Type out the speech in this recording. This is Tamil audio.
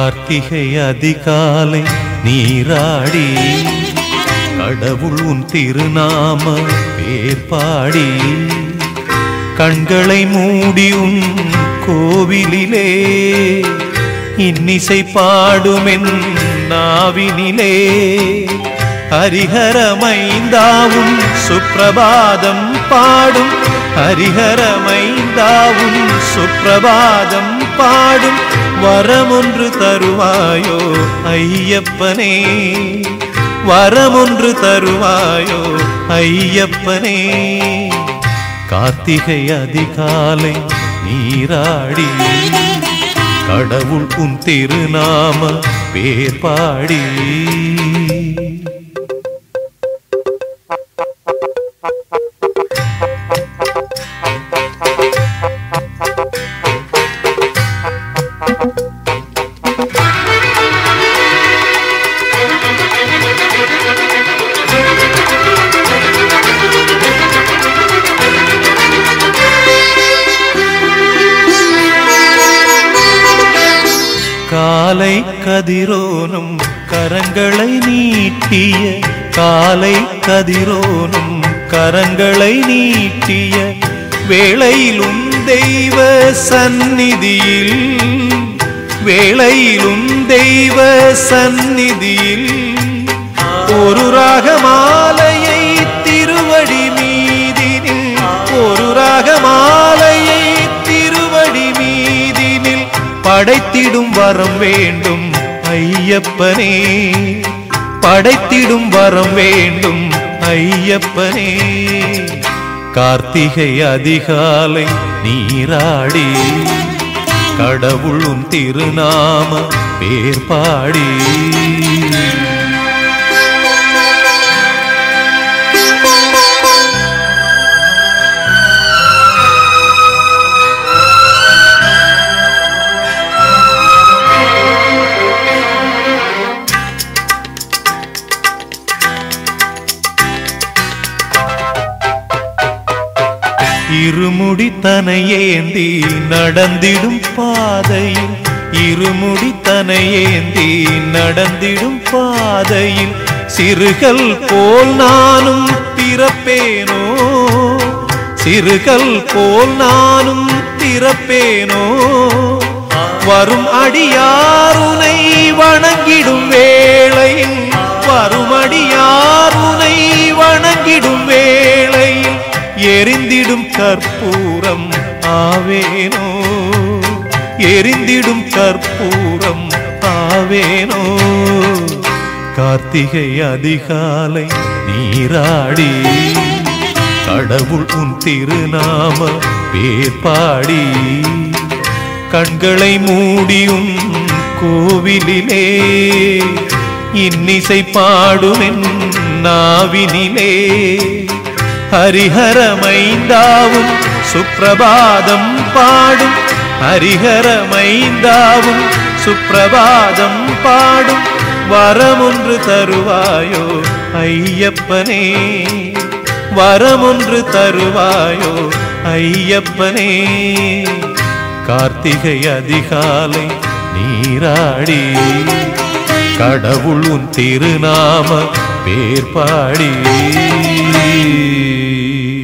கார்த்திகை அதிகாலை நீராடி கடவுள் உன் திருநாம பேர் பாடி கண்களை மூடி உன் கோவிலிலே இன்னிசை பாடுமென் நாவினிலே ஹரிஹரமைந்தாவும் சுப்ரபாதம் பாடும் ஹரிஹரமைந்தாவும் சுப்ரபாதம் பாடும் வரமொன்று தருவாயோ ஐயப்பனே வரமொன்று தருவாயோ ஐயப்பனே கார்த்திகை அதிகாலை நீராடி கடவுள் உன் திருநாம பேர் பாடி காலை கதிரோனும் கரங்களை நீட்டிய காலை கதிரோனும் கரங்களை நீட்டிய வேளையிலும் தெய்வ சந்நிதியில் வேளையிலும் தெய்வ சந்நிதியில் ஒரு ராகமாலையை திருவடி மீதினில் ஒரு ராகமாலையை திருவடி மீதினில் படைத்திடும் வரம் வேண்டும் ஐயப்பனே படைத்திடும் வரம் வேண்டும் ஐயப்பனே கார்த்திகை அதிகாலை நீராடி கடவுள் உன் திருநாம பேர் பாடி இருமுடி தனையேந்தி நடந்திடும் பாதையில் இருமுடி தனையேந்தி நடந்திடும் பாதையில் சிறுகள் போல் நானும் பிறப்பேனோ சிறுகள் போல் நானும் பிறப்பேனோ வரும் அடியாருனை வணங்கிடும் வேளையில் வரும் அடியாருனை வணங்கிடும் வேளையில் எரிந்திடும் கற்பூரம் ஆவேனோ எரிந்திடும் கற்பூரம் ஆவேனோ கார்த்திகை அதிகாலை நீராடி கடவுள் உன் திருநாம பேர் பாடி கண்களை மூடியும் கோவிலிலே இன்னிசை பாடுமென் நாவினிலே ஹரிஹரமைந்தாவும் சுப்ரபாதம் பாடும் ஹரிஹரமைந்தாவும் சுப்ரபாதம் பாடும் வரமொன்று தருவாயோ ஐயப்பனே வரமொன்று தருவாயோ ஐயப்பனே கார்த்திகை அதிகாலை நீராடி கடவுள் உன் திருநாம பேர் பாடி